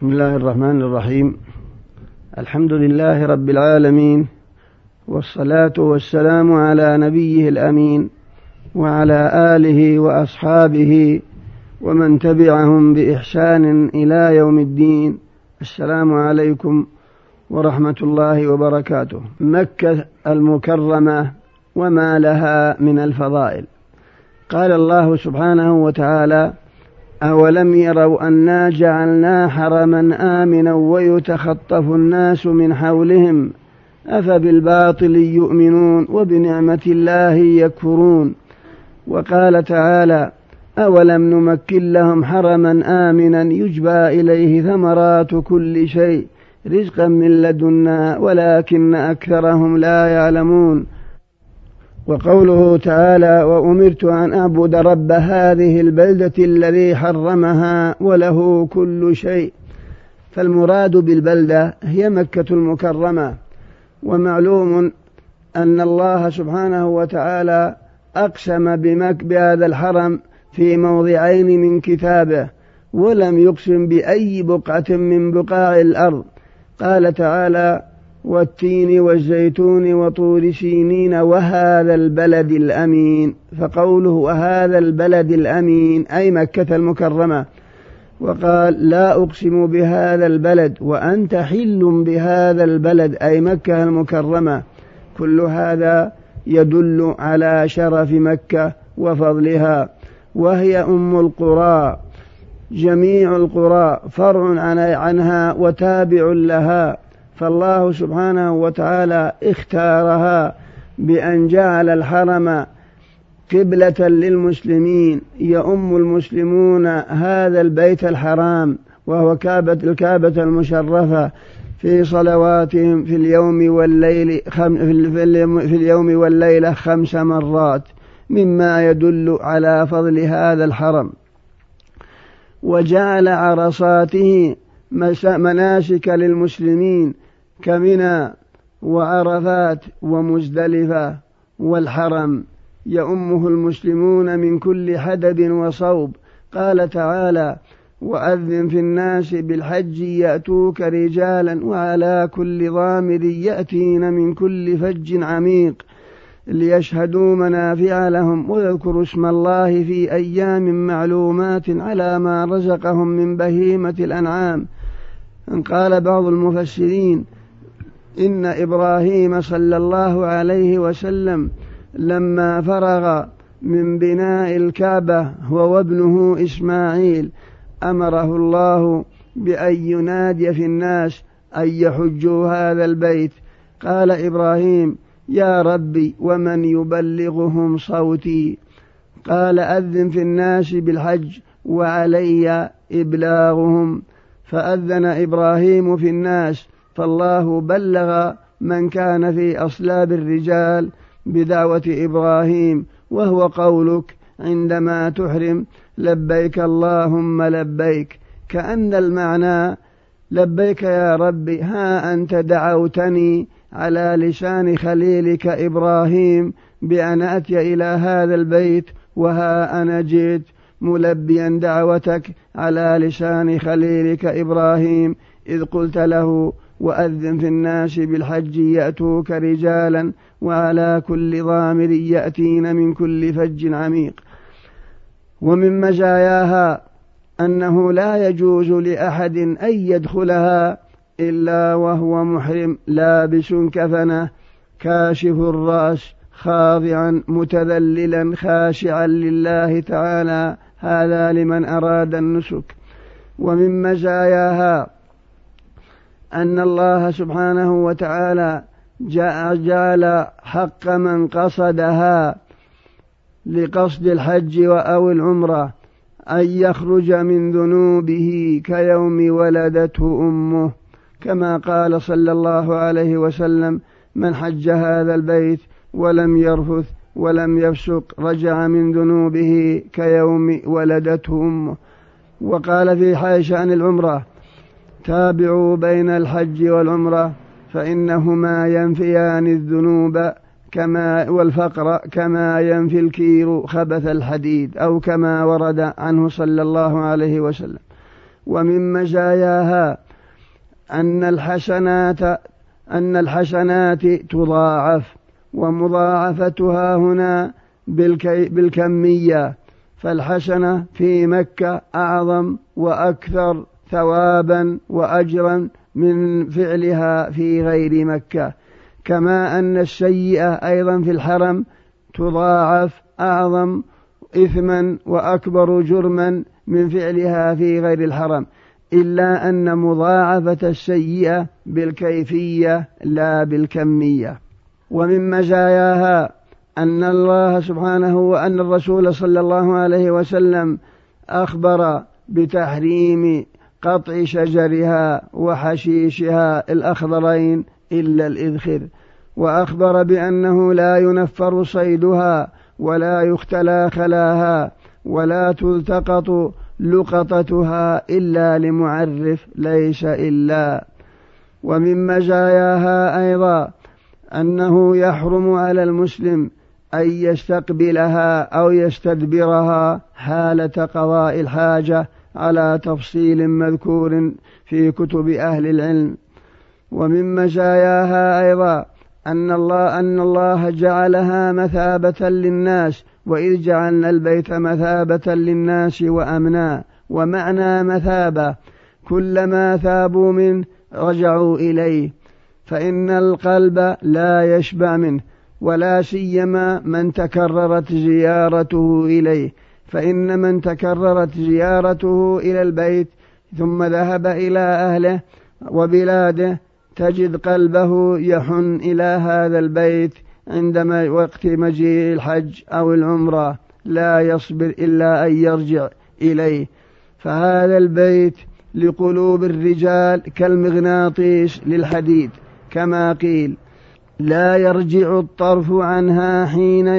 بسم الله الرحمن الرحيم. الحمد لله رب العالمين، والصلاة والسلام على نبيه الأمين وعلى آله وأصحابه ومن تبعهم بإحسان إلى يوم الدين. السلام عليكم ورحمة الله وبركاته. مكة المكرمة وما لها من الفضائل. قال الله سبحانه وتعالى: أولم يروا أنا جعلنا حرما آمنا ويتخطف الناس من حولهم أفبالباطل يؤمنون وبنعمة الله يكفرون. وقال تعالى: أولم نمكن لهم حرما آمنا يجبى إليه ثمرات كل شيء رزقا من لدنا ولكن أكثرهم لا يعلمون. وقوله تعالى: وأمرت أن أعبد رب هذه البلدة الذي حرمها وله كل شيء. فالمراد بالبلدة هي مكة المكرمة. ومعلوم أن الله سبحانه وتعالى أقسم بهذا الحرم في موضعين من كتابه، ولم يقسم بأي بقعة من بقاع الأرض. قال تعالى: والتين والزيتون وطور سينين وهذا البلد الأمين. فقوله وهذا البلد الأمين أي مكة المكرمة. وقال: لا أقسم بهذا البلد وأنت حل بهذا البلد أي مكة المكرمة. كل هذا يدل على شرف مكة وفضلها، وهي أم القرى. جميع القرى فرع عنها وتابع لها، فالله سبحانه وتعالى اختارها بأن جعل الحرم قبلة للمسلمين، يؤم المسلمون هذا البيت الحرام وهو الكعبة المشرفة في صلواتهم في اليوم والليلة 5 مرات، مما يدل على فضل هذا الحرم. وجعل عرصاته مناسك للمسلمين كمنى وعرفات ومزدلفة. والحرم يؤمه المسلمون من كل حدب وصوب. قال تعالى: وأذن في الناس بالحج يأتوك رجالا وعلى كل ضامر يأتين من كل فج عميق ليشهدوا منافع لهم ويذكروا اسم الله في أيام معلومات على ما رزقهم من بهيمة الأنعام. قال بعض المفسرين: إن إبراهيم صلى الله عليه وسلم لما فرغ من بناء الكعبة هو وابنه إسماعيل أمره الله بأن ينادي في الناس أن يحجوا هذا البيت. قال إبراهيم: يا ربي ومن يبلغهم صوتي؟ قال: أذن في الناس بالحج وعلي إبلاغهم. فأذن إبراهيم في الناس، فالله بلغ من كان في أصلاب الرجال بدعوة إبراهيم، وهو قولك عندما تحرم: لبيك اللهم لبيك. كأن المعنى: لبيك يا ربي، ها أنت دعوتني على لسان خليلك إبراهيم بأن أتي إلى هذا البيت، وها أنا جئت ملبيا دعوتك على لسان خليلك إبراهيم، إذ قلت له: وأذن في الناس بالحج يأتوك رجالا وعلى كل ضامر يأتين من كل فج عميق. ومن مزاياها أنه لا يجوز لأحد أن يدخلها إلا وهو محرم لابس كفنه كاشف الرأس خاضعا متذللا خاشعا لله تعالى، هذا لمن أراد النسك. ومن مزاياها أن الله سبحانه وتعالى جعل حق من قصدها لقصد الحج أو العمرة أن يخرج من ذنوبه كيوم ولدته أمه، كما قال صلى الله عليه وسلم: من حج هذا البيت ولم يرفث ولم يفسق رجع من ذنوبه كيوم ولدته أمه. وقال في شأن العمرة: تابعوا بين الحج والعمرة فإنهما ينفيان الذنوب والفقر كما ينفي الكير خبث الحديد، أو كما ورد عنه صلى الله عليه وسلم. ومن مزاياها أن الحسنات تضاعف، ومضاعفتها هنا بالكمية، فالحسنة في مكة أعظم وأكثر ثوابا وأجرا من فعلها في غير مكة، كما أن السيئة أيضا في الحرم تضاعف أعظم إثما وأكبر جرما من فعلها في غير الحرم، إلا أن مضاعفة السيئة بالكيفية لا بالكمية. ومن مزاياها أن الله سبحانه وأن الرسول صلى الله عليه وسلم أخبر بتحريم قطع شجرها وحشيشها الأخضرين إلا الإذخر، وأخبر بأنه لا ينفر صيدها ولا يختلى خلاها ولا تلتقط لقطتها إلا لمعرف ليس إلا. ومن مزاياها أيضا أنه يحرم على المسلم أن يستقبلها أو يستدبرها حالة قضاء الحاجة على تفصيل مذكور في كتب أهل العلم. ومن مزاياها أيضا أن الله جعلها مثابة للناس، وإذ جعلنا البيت مثابة للناس وأمنا، ومعنى مثابة كلما ثابوا منه رجعوا إليه، فإن القلب لا يشبع منه، ولا سيما من تكررت زيارته إليه، فإن من تكررت زيارته إلى البيت ثم ذهب إلى أهله وبلاده تجد قلبه يحن إلى هذا البيت عندما وقت مجيء الحج أو العمرة، لا يصبر إلا أن يرجع إليه. فهذا البيت لقلوب الرجال كالمغناطيس للحديد، كما قيل: لا يرجع الطرف عنها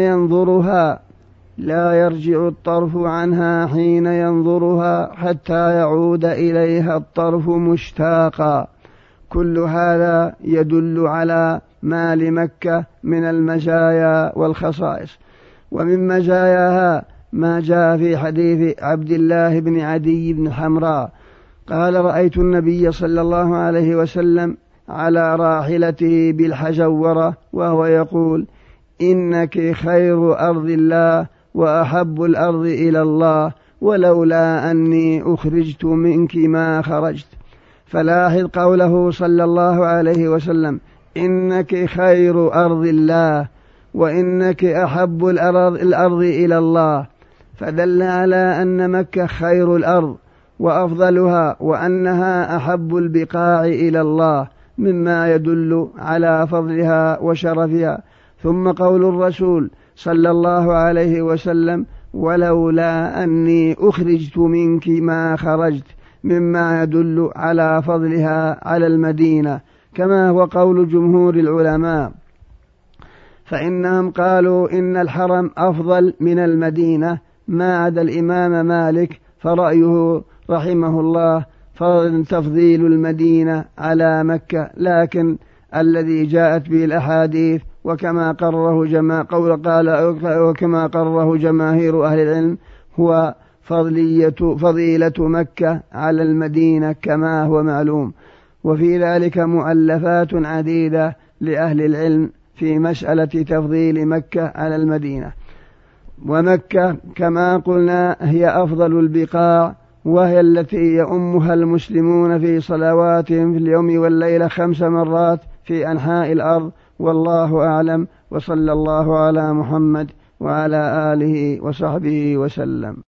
حين ينظرها حتى يعود إليها الطرف مشتاقا. كل هذا يدل على ما لمكة من المزايا والخصائص. ومن مزاياها ما جاء في حديث عبد الله بن عدي بن حمراء قال: رأيت النبي صلى الله عليه وسلم على راحلته بالحجورة وهو يقول: إنك خير أرض الله وأحب الأرض إلى الله، ولولا أني أخرجت منك ما خرجت. فلاحظ قوله صلى الله عليه وسلم: إنك خير أرض الله، وإنك أحب الأرض إلى الله، فدل على أن مكة خير الأرض وأفضلها، وأنها أحب البقاع إلى الله، مما يدل على فضلها وشرفها. ثم قول الرسول صلى الله عليه وسلم: ولولا أني أخرجت منك ما خرجت، مما يدل على فضلها على المدينة، كما هو قول جمهور العلماء، فإنهم قالوا إن الحرم أفضل من المدينة ما عدا الإمام مالك، فرأيه رحمه الله تفضيل المدينة على مكة، لكن الذي جاءت به الأحاديث وكما قرره جماهير أهل العلم هو فضيلة مكة على المدينة كما هو معلوم. وفي ذلك مؤلفات عديدة لأهل العلم في مسألة تفضيل مكة على المدينة. ومكة كما قلنا هي أفضل البقاع، وهي التي يؤمها المسلمون في صلواتهم في اليوم والليلة 5 مرات في أنحاء الأرض، والله أعلم، وصلى الله على محمد وعلى آله وصحبه وسلم.